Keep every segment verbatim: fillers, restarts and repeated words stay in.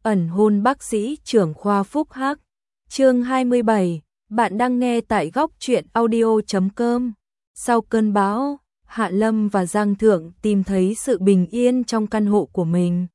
ẩn hôn bác sĩ trưởng khoa Phúc Hắc. Chương hai mươi bảy, bạn đang nghe tại góc truyện audio chấm com. Sau cơn bão, Hạ Lâm và Giang Thượng tìm thấy sự bình yên trong căn hộ của mình.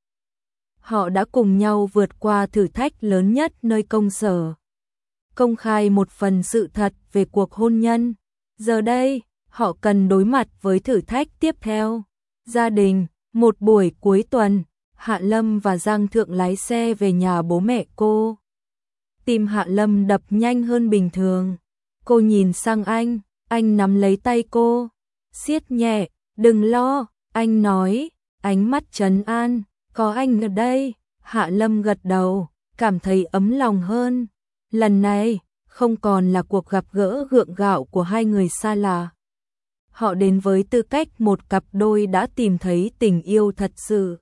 Họ đã cùng nhau vượt qua thử thách lớn nhất nơi công sở. Công khai một phần sự thật về cuộc hôn nhân. Giờ đây, họ cần đối mặt với thử thách tiếp theo. Gia đình, một buổi cuối tuần, Hạ Lâm và Giang Thượng lái xe về nhà bố mẹ cô. Tim Hạ Lâm đập nhanh hơn bình thường. Cô nhìn sang anh, anh nắm lấy tay cô, siết nhẹ, đừng lo, anh nói, ánh mắt trấn an, có anh ở đây. Hạ Lâm gật đầu, cảm thấy ấm lòng hơn. Lần này, không còn là cuộc gặp gỡ gượng gạo của hai người xa lạ. Họ đến với tư cách một cặp đôi đã tìm thấy tình yêu thật sự.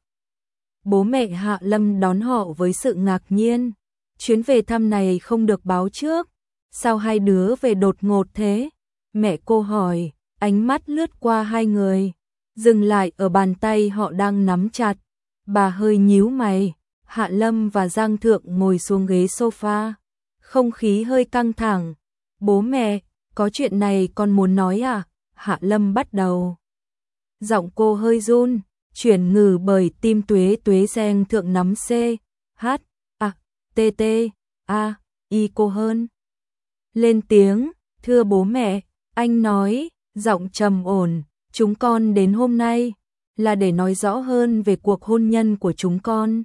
Bố mẹ Hạ Lâm đón họ với sự ngạc nhiên. Chuyến về thăm này không được báo trước. Sao hai đứa về đột ngột thế? Mẹ cô hỏi, ánh mắt lướt qua hai người, dừng lại ở bàn tay họ đang nắm chặt. Bà hơi nhíu mày. Hạ Lâm và Giang Thượng ngồi xuống ghế sofa. Không khí hơi căng thẳng. Bố mẹ, có chuyện này con muốn nói à? Hạ Lâm bắt đầu. Giọng cô hơi run, chuyển ngừ bởi tim tuế tuế Giang Thượng nắm C, H, A, T, T, A, I cô hơn. Lên tiếng, thưa bố mẹ, anh nói, giọng trầm ổn, chúng con đến hôm nay là để nói rõ hơn về cuộc hôn nhân của chúng con.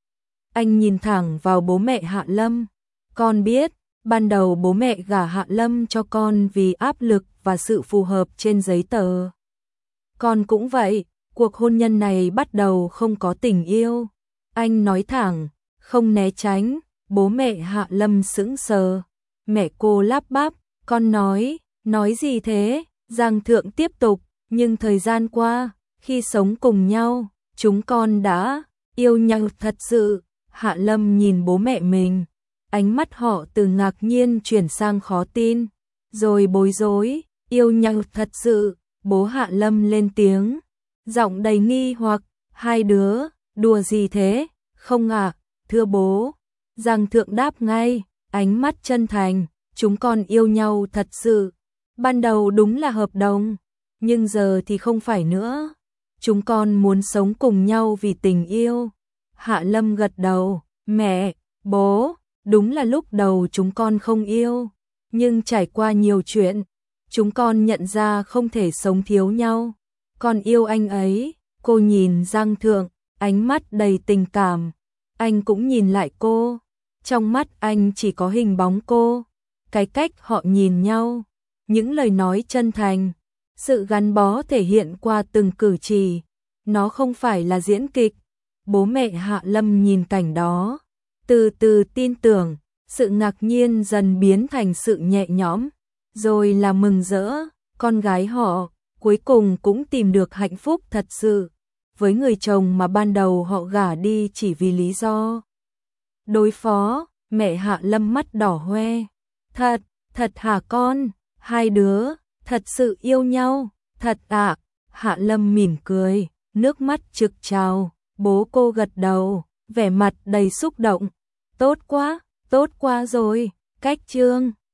Anh nhìn thẳng vào bố mẹ Hạ Lâm. Con biết, ban đầu bố mẹ gả Hạ Lâm cho con vì áp lực và sự phù hợp trên giấy tờ. Con cũng vậy, cuộc hôn nhân này bắt đầu không có tình yêu. Anh nói thẳng, không né tránh. Bố mẹ Hạ Lâm sững sờ. Mẹ cô lắp bắp, con nói, nói gì thế? Giang Thượng tiếp tục, nhưng thời gian qua, khi sống cùng nhau, chúng con đã yêu nhau thật sự. Hạ Lâm nhìn bố mẹ mình, ánh mắt họ từ ngạc nhiên chuyển sang khó tin, rồi bối rối. Yêu nhau thật sự, bố Hạ Lâm lên tiếng, giọng đầy nghi hoặc, hai đứa, đùa gì thế? Không ạ, thưa bố. Giang Thượng đáp ngay, ánh mắt chân thành, chúng con yêu nhau thật sự. Ban đầu đúng là hợp đồng, nhưng giờ thì không phải nữa. Chúng con muốn sống cùng nhau vì tình yêu. Hạ Lâm gật đầu, mẹ, bố, đúng là lúc đầu chúng con không yêu, nhưng trải qua nhiều chuyện, chúng con nhận ra không thể sống thiếu nhau. Con yêu anh ấy. Cô nhìn Giang Thượng, ánh mắt đầy tình cảm. Anh cũng nhìn lại cô. Trong mắt anh chỉ có hình bóng cô. Cái cách họ nhìn nhau, những lời nói chân thành, sự gắn bó thể hiện qua từng cử chỉ. Nó không phải là diễn kịch. Bố mẹ Hạ Lâm nhìn cảnh đó, từ từ tin tưởng, sự ngạc nhiên dần biến thành sự nhẹ nhõm, rồi là mừng rỡ. Con gái họ cuối cùng cũng tìm được hạnh phúc thật sự với người chồng mà ban đầu họ gả đi chỉ vì lý do đối phó. Mẹ Hạ Lâm mắt đỏ hoe. Thật, thật hả con? Hai đứa thật sự yêu nhau, thật ạ? À? Hạ Lâm mỉm cười, nước mắt trực trào. Bố cô gật đầu, vẻ mặt đầy xúc động. Tốt quá, tốt quá rồi. Cách chương